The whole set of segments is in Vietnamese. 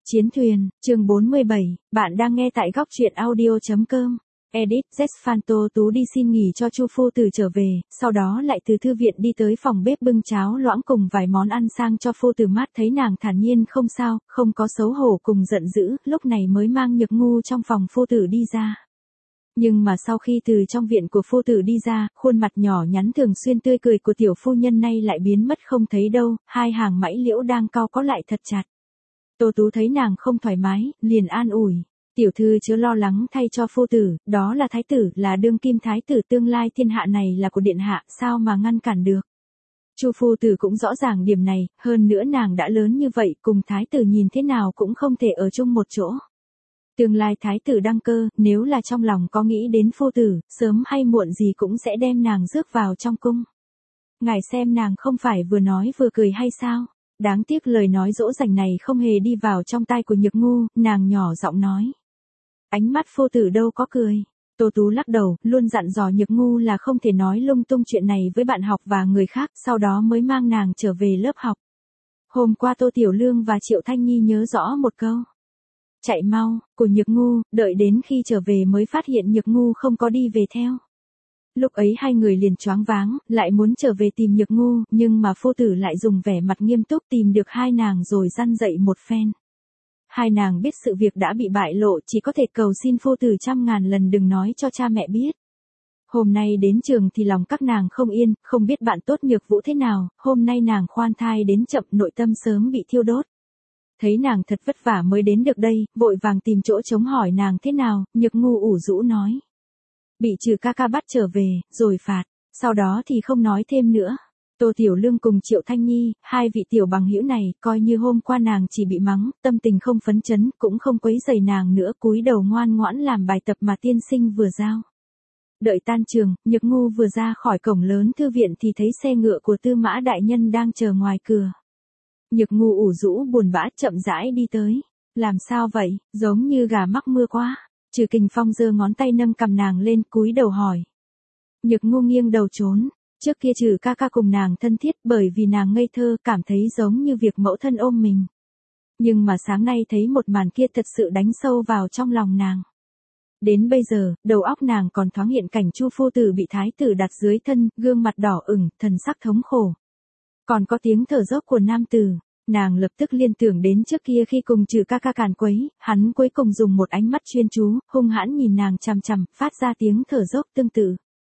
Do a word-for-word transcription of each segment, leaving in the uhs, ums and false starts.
Chiến thuyền, chương bốn mươi bảy, bạn đang nghe tại góc truyện audio.com. Edit, Zesfan Tô Tú đi xin nghỉ cho Chu phu tử trở về, sau đó lại từ thư viện đi tới phòng bếp bưng cháo loãng cùng vài món ăn sang cho phu tử mát. Thấy nàng thản nhiên không sao, không có xấu hổ cùng giận dữ, lúc này mới mang Nhược Ngu trong phòng phu tử đi ra. Nhưng mà sau khi từ trong viện của phu tử đi ra, khuôn mặt nhỏ nhắn thường xuyên tươi cười của tiểu phu nhân nay lại biến mất không thấy đâu, hai hàng mảy liễu đang cau có lại thật chặt. Tô Tú thấy nàng không thoải mái, liền an ủi. Tiểu thư chớ lo lắng thay cho phu tử, đó là thái tử, là đương kim thái tử tương lai thiên hạ này là của điện hạ, sao mà ngăn cản được. Chu phu tử cũng rõ ràng điểm này, hơn nữa nàng đã lớn như vậy, cùng thái tử nhìn thế nào cũng không thể ở chung một chỗ. Tương lai thái tử đăng cơ, nếu là trong lòng có nghĩ đến phu tử, sớm hay muộn gì cũng sẽ đem nàng rước vào trong cung. Ngài xem nàng không phải vừa nói vừa cười hay sao? Đáng tiếc lời nói dỗ dành này không hề đi vào trong tai của Nhược Ngu, nàng nhỏ giọng nói. Ánh mắt phu tử đâu có cười. Tô Tú lắc đầu, luôn dặn dò Nhược Ngu là không thể nói lung tung chuyện này với bạn học và người khác, sau đó mới mang nàng trở về lớp học. Hôm qua Tô Tiểu Lương và Triệu Thanh Nhi nhớ rõ một câu. Chạy mau, của Nhược Ngu, đợi đến khi trở về mới phát hiện Nhược Ngu không có đi về theo. Lúc ấy hai người liền choáng váng, lại muốn trở về tìm Nhược Ngu, nhưng mà phu tử lại dùng vẻ mặt nghiêm túc tìm được hai nàng rồi răn dạy một phen. Hai nàng biết sự việc đã bị bại lộ, chỉ có thể cầu xin phu tử trăm ngàn lần đừng nói cho cha mẹ biết. Hôm nay đến trường thì lòng các nàng không yên, không biết bạn tốt Nhược Vũ thế nào, hôm nay nàng khoan thai đến chậm, nội tâm sớm bị thiêu đốt. Thấy nàng thật vất vả mới đến được đây, vội vàng tìm chỗ trống hỏi nàng thế nào, Nhược Ngu ủ rũ nói. Bị trừ ca ca bắt trở về, rồi phạt, sau đó thì không nói thêm nữa. Tô Tiểu Lương cùng Triệu Thanh Nhi, hai vị tiểu bằng hữu này, coi như hôm qua nàng chỉ bị mắng, tâm tình không phấn chấn, cũng không quấy rầy nàng nữa, cúi đầu ngoan ngoãn làm bài tập mà tiên sinh vừa giao. Đợi tan trường, Nhược Ngu vừa ra khỏi cổng lớn thư viện thì thấy xe ngựa của Tư Mã đại nhân đang chờ ngoài cửa. Nhược Ngu ủ rũ buồn bã chậm rãi đi tới. Làm sao vậy, giống như gà mắc mưa quá. Trừ Kình Phong giơ ngón tay nâng cầm nàng lên, cúi đầu hỏi. Nhược Ngu nghiêng đầu trốn. Trước kia Trừ ca ca cùng nàng thân thiết, bởi vì nàng ngây thơ, cảm thấy giống như việc mẫu thân ôm mình. Nhưng mà sáng nay thấy một màn kia thật sự đánh sâu vào trong lòng nàng. Đến bây giờ, đầu óc nàng còn thoáng hiện cảnh Chu phu tử bị thái tử đặt dưới thân, gương mặt đỏ ửng, thần sắc thống khổ. Còn có tiếng thở dốc của nam tử. Nàng lập tức liên tưởng đến trước kia khi cùng Trừ ca ca càn quấy, hắn cuối cùng dùng một ánh mắt chuyên chú, hung hãn nhìn nàng chằm chằm, phát ra tiếng thở dốc tương tự.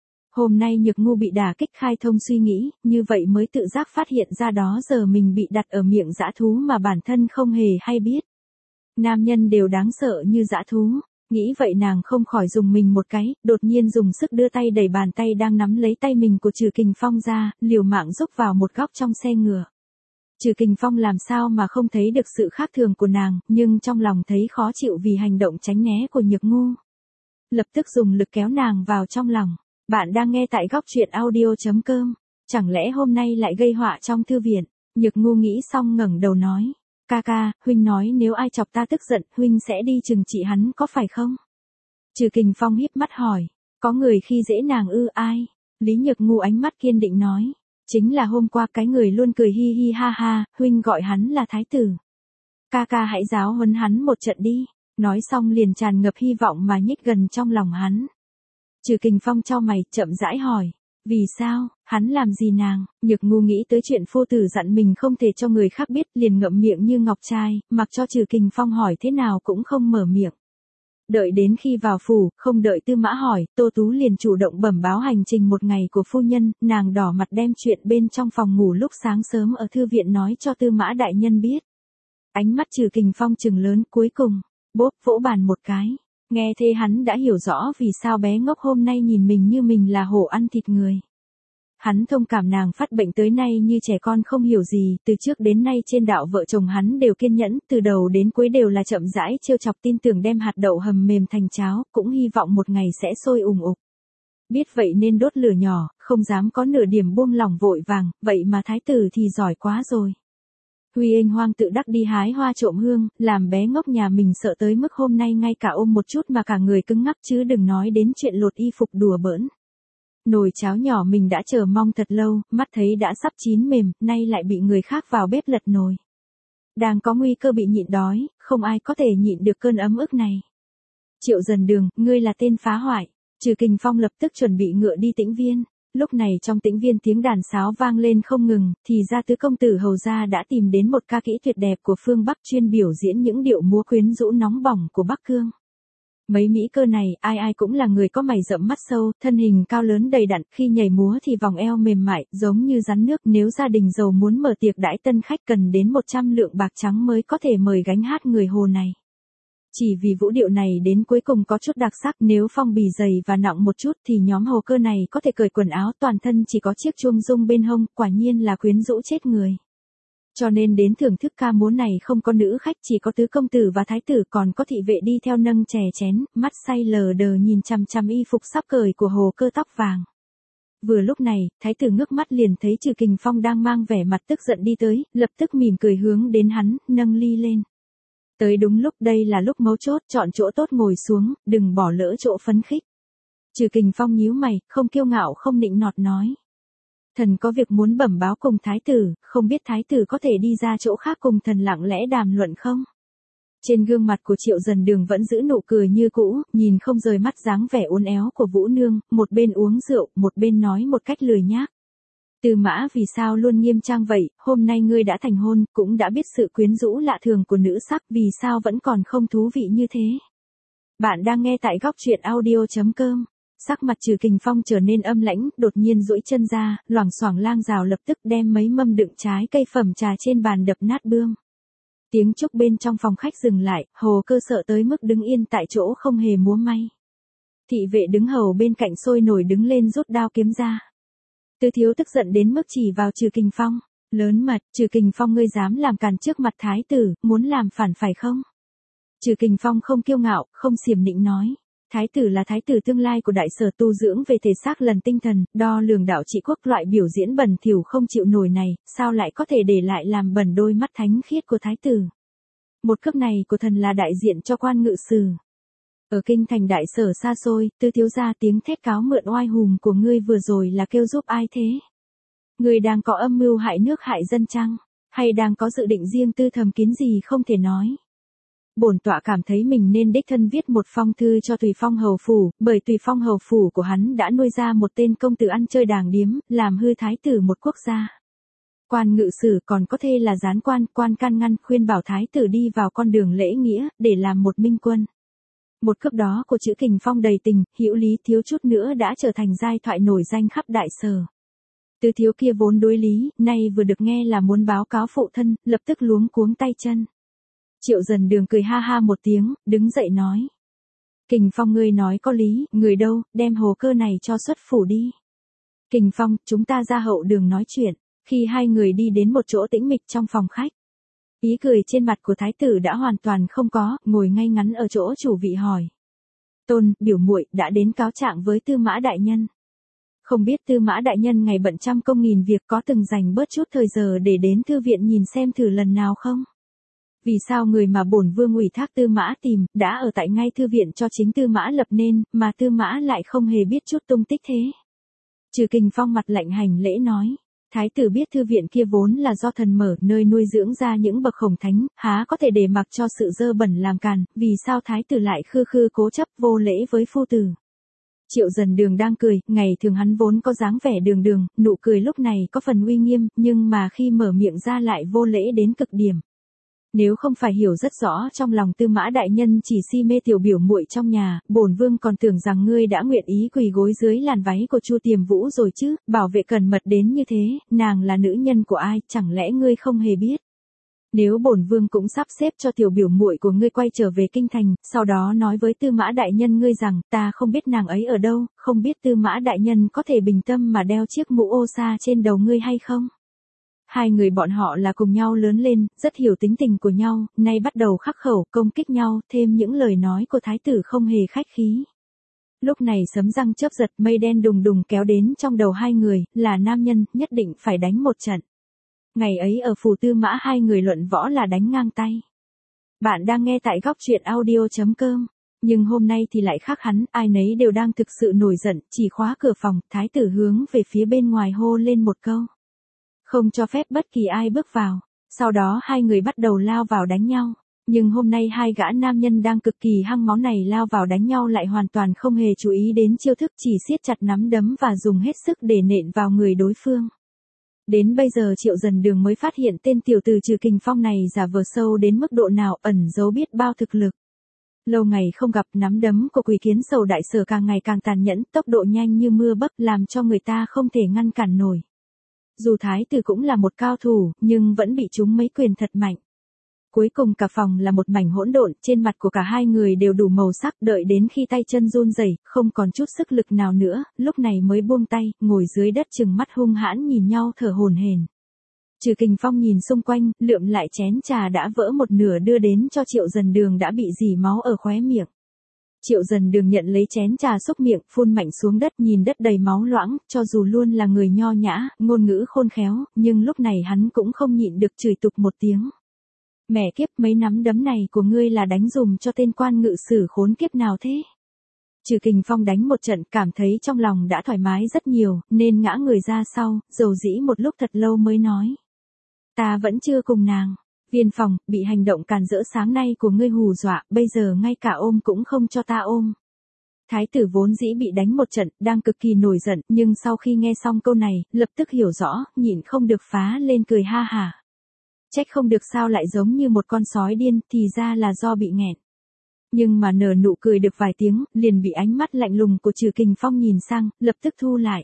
Hôm nay Nhược Ngu bị đả kích khai thông suy nghĩ, như vậy mới tự giác phát hiện ra đó giờ mình bị đặt ở miệng dã thú mà bản thân không hề hay biết. Nam nhân đều đáng sợ như dã thú. Nghĩ vậy nàng không khỏi dùng mình một cái, đột nhiên dùng sức đưa tay đẩy bàn tay đang nắm lấy tay mình của Trừ Kình Phong ra, liều mạng rúc vào một góc trong xe ngựa. Trừ Kình Phong làm sao mà không thấy được sự khác thường của nàng, nhưng trong lòng thấy khó chịu vì hành động tránh né của Nhược Ngu. Lập tức dùng lực kéo nàng vào trong lòng. Bạn đang nghe tại góc truyện audio.com. Chẳng lẽ hôm nay lại gây họa trong thư viện? Nhược Ngu nghĩ xong ngẩng đầu nói. Ca ca, huynh nói nếu ai chọc ta tức giận, huynh sẽ đi trừng trị hắn có phải không? Trừ Kình Phong híp mắt hỏi. Có người khi dễ nàng ư? Ai? Lý Nhược Ngu ánh mắt kiên định nói. Chính là hôm qua cái người luôn cười hi hi ha ha, huynh gọi hắn là thái tử. Ca ca hãy giáo huấn hắn một trận đi. Nói xong liền tràn ngập hy vọng mà nhích gần trong lòng hắn. Trừ Kình Phong chau mày, chậm rãi hỏi. Vì sao, hắn làm gì nàng? Nhược Ngu nghĩ tới chuyện phu tử dặn mình không thể cho người khác biết, liền ngậm miệng như ngọc trai, mặc cho Trừ Kình Phong hỏi thế nào cũng không mở miệng. Đợi đến khi vào phủ, không đợi Tư Mã hỏi, Tô Tú liền chủ động bẩm báo hành trình một ngày của phu nhân, nàng đỏ mặt đem chuyện bên trong phòng ngủ lúc sáng sớm ở thư viện nói cho Tư Mã đại nhân biết. Ánh mắt Trừ Kình Phong trừng lớn, cuối cùng, bốp vỗ bàn một cái. Nghe thế hắn đã hiểu rõ vì sao bé ngốc hôm nay nhìn mình như mình là hổ ăn thịt người. Hắn thông cảm nàng phát bệnh tới nay như trẻ con không hiểu gì, từ trước đến nay trên đạo vợ chồng hắn đều kiên nhẫn, từ đầu đến cuối đều là chậm rãi trêu chọc, tin tưởng đem hạt đậu hầm mềm thành cháo, cũng hy vọng một ngày sẽ sôi ùng ục. Biết vậy nên đốt lửa nhỏ, không dám có nửa điểm buông lỏng vội vàng, vậy mà thái tử thì giỏi quá rồi. Huy Anh hoang tự đắc đi hái hoa trộm hương, làm bé ngốc nhà mình sợ tới mức hôm nay ngay cả ôm một chút mà cả người cứng ngắc, chứ đừng nói đến chuyện lột y phục đùa bỡn. Nồi cháo nhỏ mình đã chờ mong thật lâu, mắt thấy đã sắp chín mềm, nay lại bị người khác vào bếp lật nồi. đang có nguy cơ bị nhịn đói, không ai có thể nhịn được cơn ấm ức này. Triệu Dần Đường, ngươi là tên phá hoại. Trừ Kình Phong lập tức chuẩn bị ngựa đi Tĩnh Viên. Lúc này trong Tĩnh Viên tiếng đàn sáo vang lên không ngừng, thì ra tứ công tử hầu gia đã tìm đến một ca kỹ tuyệt đẹp của phương Bắc chuyên biểu diễn những điệu múa quyến rũ nóng bỏng của Bắc Cương. Mấy mỹ cơ này, ai ai cũng là người có mày rậm mắt sâu, thân hình cao lớn đầy đặn, khi nhảy múa thì vòng eo mềm mại, giống như rắn nước. Nếu gia đình giàu muốn mở tiệc đãi tân khách cần đến một trăm lượng bạc trắng mới có thể mời gánh hát người Hồ này. Chỉ vì vũ điệu này đến cuối cùng có chút đặc sắc, nếu phong bì dày và nặng một chút thì nhóm Hồ cơ này có thể cởi quần áo, toàn thân chỉ có chiếc chuông rung bên hông, quả nhiên là quyến rũ chết người. Cho nên đến thưởng thức ca múa này không có nữ khách, chỉ có tứ công tử và thái tử, còn có thị vệ đi theo nâng chè chén, mắt say lờ đờ nhìn chằm chằm y phục sắp cởi của Hồ cơ tóc vàng. Vừa lúc này, thái tử ngước mắt liền thấy Trừ Kình Phong đang mang vẻ mặt tức giận đi tới, lập tức mỉm cười hướng đến hắn, nâng ly lên. Tới đúng lúc, đây là lúc mấu chốt, chọn chỗ tốt ngồi xuống, đừng bỏ lỡ chỗ phấn khích. Trừ Kình Phong nhíu mày, không kiêu ngạo không nịnh nọt nói. Thần có việc muốn bẩm báo cùng thái tử, không biết thái tử có thể đi ra chỗ khác cùng thần lặng lẽ đàm luận không? Trên gương mặt của Triệu Dần Đường vẫn giữ nụ cười như cũ, nhìn không rời mắt dáng vẻ uốn éo của Vũ Nương, một bên uống rượu, một bên nói một cách lười nhác. Tư Mã vì sao luôn nghiêm trang vậy, hôm nay ngươi đã thành hôn, cũng đã biết sự quyến rũ lạ thường của nữ sắc, vì sao vẫn còn không thú vị như thế? Bạn đang nghe tại góc truyện audio chấm com. Sắc mặt Trừ Kình Phong trở nên âm lãnh, đột nhiên duỗi chân ra, loảng xoảng lang rào lập tức đem mấy mâm đựng trái cây phẩm trà trên bàn đập nát bươm. Tiếng trúc bên trong phòng khách dừng lại, Hồ cơ sợ tới mức đứng yên tại chỗ không hề múa may. Thị vệ đứng hầu bên cạnh sôi nổi đứng lên rút đao kiếm ra. Tứ thiếu tức giận đến mức chỉ vào Trừ Kình Phong, lớn mật, Trừ Kình Phong ngươi dám làm càn trước mặt thái tử, muốn làm phản phải không? Trừ Kình Phong không kiêu ngạo, không xiểm nịnh nói. Thái tử là thái tử tương lai của đại sở, tu dưỡng về thể xác lần tinh thần, đo lường đạo trị quốc, loại biểu diễn bẩn thỉu không chịu nổi này, sao lại có thể để lại làm bẩn đôi mắt thánh khiết của thái tử? Một cước này của thần là đại diện cho quan ngự sử. Ở kinh thành đại sở xa xôi, Tư thiếu gia, tiếng thét cáo mượn oai hùng của ngươi vừa rồi là kêu giúp ai thế? Ngươi đang có âm mưu hại nước hại dân chăng? Hay đang có dự định riêng tư thầm kín gì không thể nói? Bổn tọa cảm thấy mình nên đích thân viết một phong thư cho Tùy Phong hầu phủ, bởi Tùy Phong hầu phủ của hắn đã nuôi ra một tên công tử ăn chơi đàng điếm, làm hư thái tử một quốc gia. Quan ngự sử còn có thể là gián quan, quan can ngăn khuyên bảo thái tử đi vào con đường lễ nghĩa, để làm một minh quân. Một cước đó của chữ Kình Phong đầy tình, hữu lý, thiếu chút nữa đã trở thành giai thoại nổi danh khắp đại sở. Tứ thiếu kia vốn đối lý, nay vừa được nghe là muốn báo cáo phụ thân, lập tức luống cuống tay chân. Triệu Dần Đường cười ha ha một tiếng, đứng dậy nói. Kình Phong ngươi nói có lý, người đâu, đem Hồ cơ này cho xuất phủ đi. Kình Phong, chúng ta ra hậu đường nói chuyện. Khi hai người đi đến một chỗ tĩnh mịch trong phòng khách, ý cười trên mặt của thái tử đã hoàn toàn không có, ngồi ngay ngắn ở chỗ chủ vị hỏi. Tôn, biểu muội đã đến cáo trạng với Tư Mã đại nhân. Không biết Tư Mã đại nhân ngày bận trăm công nghìn việc có từng dành bớt chút thời giờ để đến thư viện nhìn xem thử lần nào không? Vì sao người mà bổn vương ủy thác Tư Mã tìm, đã ở tại ngay thư viện cho chính Tư Mã lập nên, mà Tư Mã lại không hề biết chút tung tích thế? Trừ Kình Phong mặt lạnh hành lễ nói. Thái tử biết thư viện kia vốn là do thần mở, nơi nuôi dưỡng ra những bậc khổng thánh, há có thể để mặc cho sự dơ bẩn làm càn, vì sao thái tử lại khư khư cố chấp vô lễ với phu tử? Triệu Dần Đường đang cười, ngày thường hắn vốn có dáng vẻ đường đường, nụ cười lúc này có phần uy nghiêm, nhưng mà khi mở miệng ra lại vô lễ đến cực điểm. Nếu không phải hiểu rất rõ trong lòng Tư Mã đại nhân chỉ si mê tiểu biểu muội trong nhà, bổn vương còn tưởng rằng ngươi đã nguyện ý quỳ gối dưới làn váy của Chu Tiềm Vũ rồi chứ, bảo vệ cẩn mật đến như thế, nàng là nữ nhân của ai, chẳng lẽ ngươi không hề biết? Nếu bổn vương cũng sắp xếp cho tiểu biểu muội của ngươi quay trở về kinh thành, sau đó nói với Tư Mã đại nhân ngươi rằng, ta không biết nàng ấy ở đâu, không biết Tư Mã đại nhân có thể bình tâm mà đeo chiếc mũ ô sa trên đầu ngươi hay không? Hai người bọn họ là cùng nhau lớn lên, rất hiểu tính tình của nhau, nay bắt đầu khắc khẩu, công kích nhau, thêm những lời nói của thái tử không hề khách khí. Lúc này sấm răng chớp giật, mây đen đùng đùng kéo đến trong đầu hai người, là nam nhân, nhất định phải đánh một trận. Ngày ấy ở phủ Tư Mã hai người luận võ là đánh ngang tay. Bạn đang nghe tại góc truyện audio chấm com. Nhưng hôm nay thì lại khác hắn, ai nấy đều đang thực sự nổi giận, chỉ khóa cửa phòng, thái tử hướng về phía bên ngoài hô lên một câu. Không cho phép bất kỳ ai bước vào. Sau đó hai người bắt đầu lao vào đánh nhau. Nhưng hôm nay hai gã nam nhân đang cực kỳ hăng máu này lao vào đánh nhau lại hoàn toàn không hề chú ý đến chiêu thức, chỉ siết chặt nắm đấm và dùng hết sức để nện vào người đối phương. Đến bây giờ Triệu Dần Đường mới phát hiện tên tiểu tử Trừ Kình Phong này giả vờ sâu đến mức độ nào, ẩn giấu biết bao thực lực. Lâu ngày không gặp, nắm đấm của Quỷ Kiến Sầu đại sở càng ngày càng tàn nhẫn, tốc độ nhanh như mưa bấc làm cho người ta không thể ngăn cản nổi. Dù thái tử cũng là một cao thủ, nhưng vẫn bị trúng mấy quyền thật mạnh. Cuối cùng cả phòng là một mảnh hỗn độn, trên mặt của cả hai người đều đủ màu sắc, đợi đến khi tay chân run rẩy, không còn chút sức lực nào nữa, lúc này mới buông tay, ngồi dưới đất trừng mắt hung hãn nhìn nhau thở hổn hển. Trừ Kình Phong nhìn xung quanh, lượm lại chén trà đã vỡ một nửa đưa đến cho Triệu Dần Đường đã bị rỉ máu ở khóe miệng. Triệu Dần Đường nhận lấy chén trà xúc miệng, phun mạnh xuống đất, nhìn đất đầy máu loãng, cho dù luôn là người nho nhã, ngôn ngữ khôn khéo, nhưng lúc này hắn cũng không nhịn được chửi tục một tiếng. Mẹ kiếp, mấy nắm đấm này của ngươi là đánh dùm cho tên quan ngự sử khốn kiếp nào thế? Trừ Kình Phong đánh một trận, cảm thấy trong lòng đã thoải mái rất nhiều, nên ngã người ra sau, dầu dĩ một lúc thật lâu mới nói. Ta vẫn chưa cùng nàng. Viên Phòng, bị hành động càn rỡ sáng nay của ngươi hù dọa, bây giờ ngay cả ôm cũng không cho ta ôm. Thái tử vốn dĩ bị đánh một trận, đang cực kỳ nổi giận, nhưng sau khi nghe xong câu này, lập tức hiểu rõ, nhịn không được phá lên cười ha hả. Trách không được sao lại giống như một con sói điên, thì ra là do bị nghẹn. Nhưng mà nở nụ cười được vài tiếng, liền bị ánh mắt lạnh lùng của Trừ Kình Phong nhìn sang, lập tức thu lại.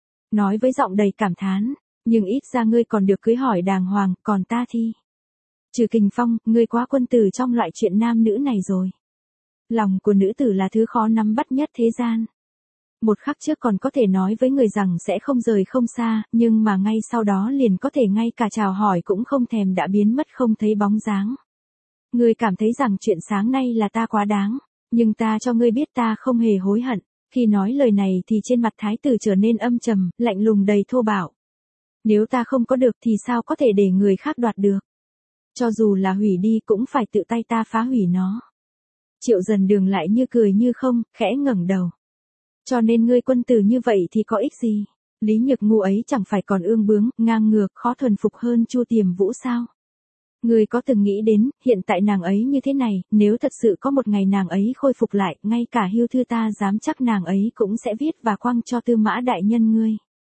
Nói với giọng đầy cảm thán, nhưng ít ra ngươi còn được cưới hỏi đàng hoàng, còn ta thì... Trừ Kình Phong, ngươi quá quân tử trong loại chuyện nam nữ này rồi. Lòng của nữ tử là thứ khó nắm bắt nhất thế gian. Một khắc trước còn có thể nói với người rằng sẽ không rời không xa, nhưng mà ngay sau đó liền có thể ngay cả chào hỏi cũng không thèm đã biến mất không thấy bóng dáng. Ngươi cảm thấy rằng chuyện sáng nay là ta quá đáng, nhưng ta cho ngươi biết ta không hề hối hận. Khi nói lời này thì trên mặt thái tử trở nên âm trầm, lạnh lùng đầy thô bạo. Nếu ta không có được thì sao có thể để người khác đoạt được? Cho dù là hủy đi cũng phải tự tay ta phá hủy nó. Triệu Dần Đường lại như cười như không, khẽ ngẩng đầu. Cho nên ngươi quân tử như vậy thì có ích gì? Lý Nhược Ngu ấy chẳng phải còn ương bướng, ngang ngược, khó thuần phục hơn Chu Tiềm Vũ sao? Ngươi có từng nghĩ đến, hiện tại nàng ấy như thế này, nếu thật sự có một ngày nàng ấy khôi phục lại, ngay cả hưu thư ta dám chắc nàng ấy cũng sẽ viết và quăng cho Tư Mã đại nhân ngươi.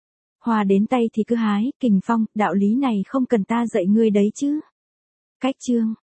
Hoa đến tay thì cứ hái, Kình Phong, đạo lý này không cần ta dạy ngươi đấy chứ. Cách chương